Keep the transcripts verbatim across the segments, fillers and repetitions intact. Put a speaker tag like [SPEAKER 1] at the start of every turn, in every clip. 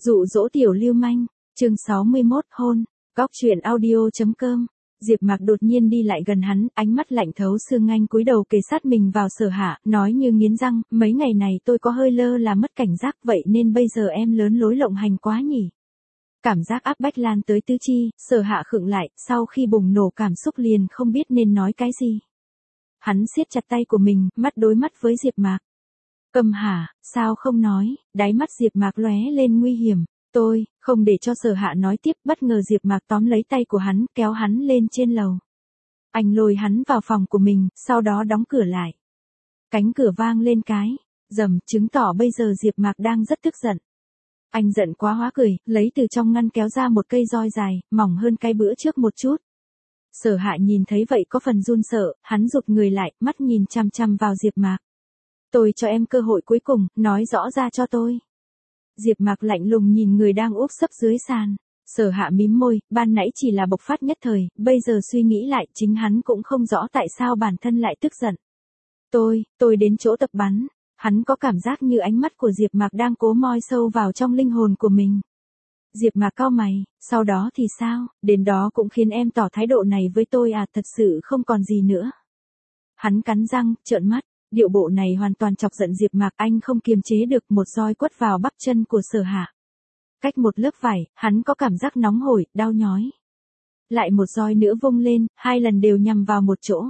[SPEAKER 1] Dụ dỗ tiểu lưu manh, chương sáu mươi mốt hôn, góc truyện audio chấm com. Diệp Mạc đột nhiên đi lại gần hắn, ánh mắt lạnh thấu xương, anh cúi đầu kề sát mình vào Sở Hạ, nói như nghiến răng, mấy ngày này tôi có hơi lơ là mất cảnh giác, vậy nên bây giờ em lớn lối lộng hành quá nhỉ. Cảm giác áp bách lan tới tứ chi, Sở Hạ khựng lại, sau khi bùng nổ cảm xúc liền không biết nên nói cái gì. Hắn siết chặt tay của mình, mắt đối mắt với Diệp Mạc. Cầm hả, sao không nói, đáy mắt Diệp Mạc lóe lên nguy hiểm. Tôi, không để cho Sở Hạ nói tiếp, bất ngờ Diệp Mạc tóm lấy tay của hắn, kéo hắn lên trên lầu. Anh lôi hắn vào phòng của mình, sau đó đóng cửa lại. Cánh cửa vang lên cái, rầm, chứng tỏ bây giờ Diệp Mạc đang rất tức giận. Anh giận quá hóa cười, lấy từ trong ngăn kéo ra một cây roi dài, mỏng hơn cái bữa trước một chút. Sở Hạ nhìn thấy vậy có phần run sợ, hắn rụt người lại, mắt nhìn chằm chằm vào Diệp Mạc. Tôi cho em cơ hội cuối cùng, nói rõ ra cho tôi. Diệp Mạc lạnh lùng nhìn người đang úp sấp dưới sàn. Sở Hạ mím môi, ban nãy chỉ là bộc phát nhất thời, bây giờ suy nghĩ lại, chính hắn cũng không rõ tại sao bản thân lại tức giận. Tôi, tôi đến chỗ tập bắn. Hắn có cảm giác như ánh mắt của Diệp Mạc đang cố moi sâu vào trong linh hồn của mình. Diệp Mạc cau mày, sau đó thì sao, đến đó cũng khiến em tỏ thái độ này với tôi à, thật sự không còn gì nữa. Hắn cắn răng, trợn mắt. Điệu bộ này hoàn toàn chọc giận Diệp Mạc, anh không kiềm chế được, một roi quất vào bắp chân của Sở Hạ. Cách một lớp vải, hắn có cảm giác nóng hổi, đau nhói. Lại một roi nữa vung lên, hai lần đều nhằm vào một chỗ.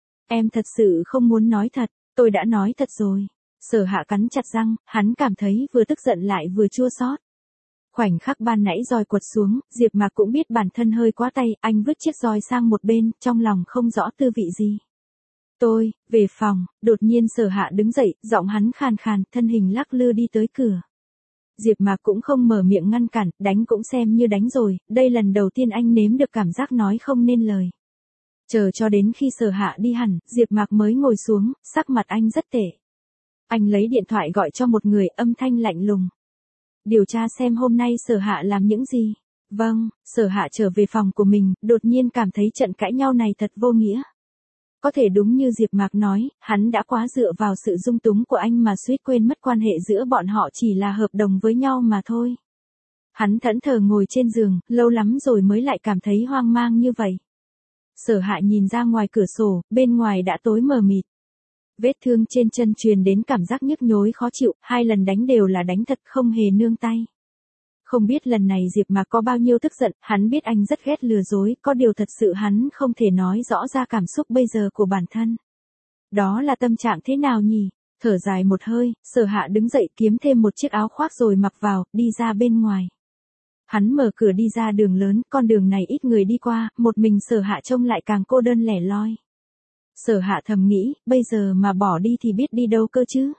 [SPEAKER 1] Em thật sự không muốn nói thật, tôi đã nói thật rồi. Sở Hạ cắn chặt răng, hắn cảm thấy vừa tức giận lại vừa chua xót. Khoảnh khắc ban nãy roi quật xuống, Diệp Mạc cũng biết bản thân hơi quá tay, anh vứt chiếc roi sang một bên, trong lòng không rõ tư vị gì. Tôi, về phòng, đột nhiên Sở Hạ đứng dậy, giọng hắn khàn khàn, thân hình lắc lư đi tới cửa. Diệp Mạc cũng không mở miệng ngăn cản, đánh cũng xem như đánh rồi, đây lần đầu tiên anh nếm được cảm giác nói không nên lời. Chờ cho đến khi Sở Hạ đi hẳn, Diệp Mạc mới ngồi xuống, sắc mặt anh rất tệ. Anh lấy điện thoại gọi cho một người, âm thanh lạnh lùng. Điều tra xem hôm nay Sở Hạ làm những gì. Vâng, Sở Hạ trở về phòng của mình, đột nhiên cảm thấy trận cãi nhau này thật vô nghĩa. Có thể đúng như Diệp Mạc nói, hắn đã quá dựa vào sự dung túng của anh mà suýt quên mất quan hệ giữa bọn họ chỉ là hợp đồng với nhau mà thôi. Hắn thẫn thờ ngồi trên giường, lâu lắm rồi mới lại cảm thấy hoang mang như vậy. Sở Hạ nhìn ra ngoài cửa sổ, bên ngoài đã tối mờ mịt. Vết thương trên chân truyền đến cảm giác nhức nhối khó chịu, hai lần đánh đều là đánh thật không hề nương tay. Không biết lần này Diệp Mạc có bao nhiêu tức giận, hắn biết anh rất ghét lừa dối, có điều thật sự hắn không thể nói rõ ra cảm xúc bây giờ của bản thân. Đó là tâm trạng thế nào nhỉ? Thở dài một hơi, Sở Hạ đứng dậy kiếm thêm một chiếc áo khoác rồi mặc vào, đi ra bên ngoài. Hắn mở cửa đi ra đường lớn, con đường này ít người đi qua, một mình Sở Hạ trông lại càng cô đơn lẻ loi. Sở Hạ thầm nghĩ, bây giờ mà bỏ đi thì biết đi đâu cơ chứ?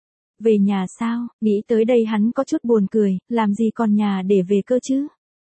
[SPEAKER 1] Về nhà sao, nghĩ tới đây hắn có chút buồn cười, làm gì còn nhà để về cơ chứ?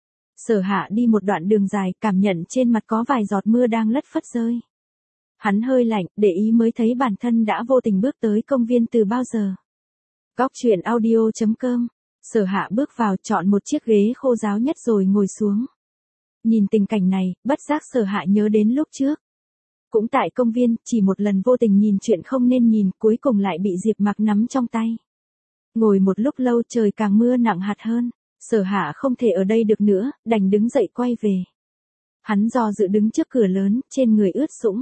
[SPEAKER 1] Sở Hạ đi một đoạn đường dài, cảm nhận trên mặt có vài giọt mưa đang lất phất rơi. Hắn hơi lạnh, để ý mới thấy bản thân đã vô tình bước tới công viên từ bao giờ. Góc truyện audio chấm com. Sở Hạ bước vào, chọn một chiếc ghế khô ráo nhất rồi ngồi xuống. Nhìn tình cảnh này, bất giác Sở Hạ nhớ đến lúc trước. Cũng tại công viên, chỉ một lần vô tình nhìn chuyện không nên nhìn, cuối cùng lại bị Diệp Mạc nắm trong tay. Ngồi một lúc lâu trời càng mưa nặng hạt hơn, Sở Hạ không thể ở đây được nữa, đành đứng dậy quay về. Hắn do dự đứng trước cửa lớn, trên người ướt sũng.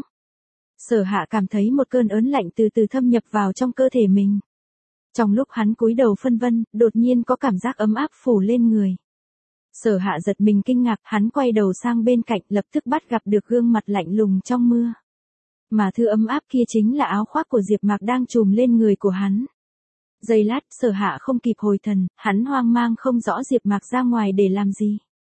[SPEAKER 1] Sở Hạ cảm thấy một cơn ớn lạnh từ từ thâm nhập vào trong cơ thể mình. Trong lúc hắn cúi đầu phân vân, đột nhiên có cảm giác ấm áp phủ lên người. Sở Hạ giật mình kinh ngạc, hắn quay đầu sang bên cạnh, lập tức bắt gặp được gương mặt lạnh lùng trong mưa. Mà thứ ấm áp kia chính là áo khoác của Diệp Mạc đang trùm lên người của hắn. Giây lát, Sở Hạ không kịp hồi thần, hắn hoang mang không rõ Diệp Mạc ra ngoài để làm gì.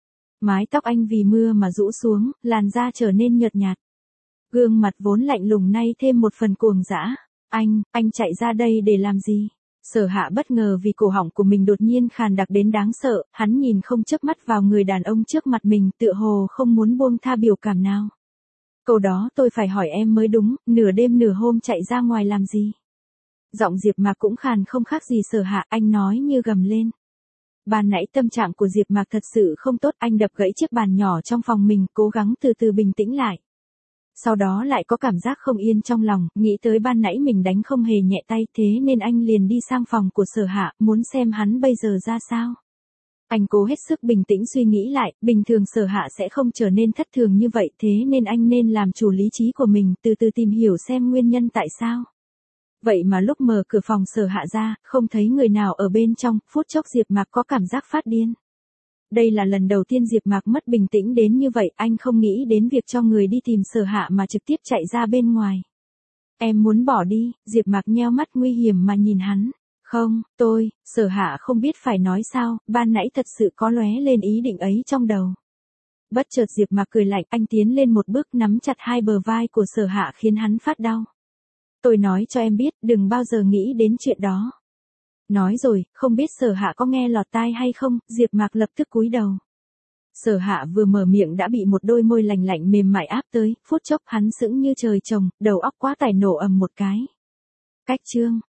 [SPEAKER 1] Mái tóc anh vì mưa mà rũ xuống, làn da trở nên nhợt nhạt. Gương mặt vốn lạnh lùng nay thêm một phần cuồng dã. Anh, anh chạy ra đây để làm gì? Sở Hạ bất ngờ vì cổ họng của mình đột nhiên khàn đặc đến đáng sợ, hắn nhìn không chớp mắt vào người đàn ông trước mặt mình, tựa hồ không muốn buông tha biểu cảm nào. Câu đó tôi phải hỏi em mới đúng, nửa đêm nửa hôm chạy ra ngoài làm gì? Giọng Diệp Mạc cũng khàn không khác gì Sở Hạ, anh nói như gầm lên. Ban nãy tâm trạng của Diệp Mạc thật sự không tốt, anh đập gãy chiếc bàn nhỏ trong phòng mình, cố gắng từ từ bình tĩnh lại. Sau đó lại có cảm giác không yên trong lòng, nghĩ tới ban nãy mình đánh không hề nhẹ tay, thế nên anh liền đi sang phòng của Sở Hạ, muốn xem hắn bây giờ ra sao. Anh cố hết sức bình tĩnh suy nghĩ lại, bình thường Sở Hạ sẽ không trở nên thất thường như vậy, thế nên anh nên làm chủ lý trí của mình, từ từ tìm hiểu xem nguyên nhân tại sao. Vậy mà lúc mở cửa phòng Sở Hạ ra, không thấy người nào ở bên trong, phút chốc Diệp Mạc có cảm giác phát điên. Đây là lần đầu tiên Diệp Mạc mất bình tĩnh đến như vậy, anh không nghĩ đến việc cho người đi tìm Sở Hạ mà trực tiếp chạy ra bên ngoài. Em muốn bỏ đi, Diệp Mạc nheo mắt nguy hiểm mà nhìn hắn. Không, tôi, Sở Hạ không biết phải nói sao, ban nãy thật sự có lóe lên ý định ấy trong đầu. Bất chợt Diệp Mạc cười lạnh, anh tiến lên một bước nắm chặt hai bờ vai của Sở Hạ khiến hắn phát đau. Tôi nói cho em biết, đừng bao giờ nghĩ đến chuyện đó. Nói rồi, không biết Sở Hạ có nghe lọt tai hay không, Diệp Mạc lập tức cúi đầu. Sở Hạ vừa mở miệng đã bị một đôi môi lành lạnh mềm mại áp tới, phút chốc hắn sững như trời trồng, đầu óc quá tải nổ ầm một cái. Cách chương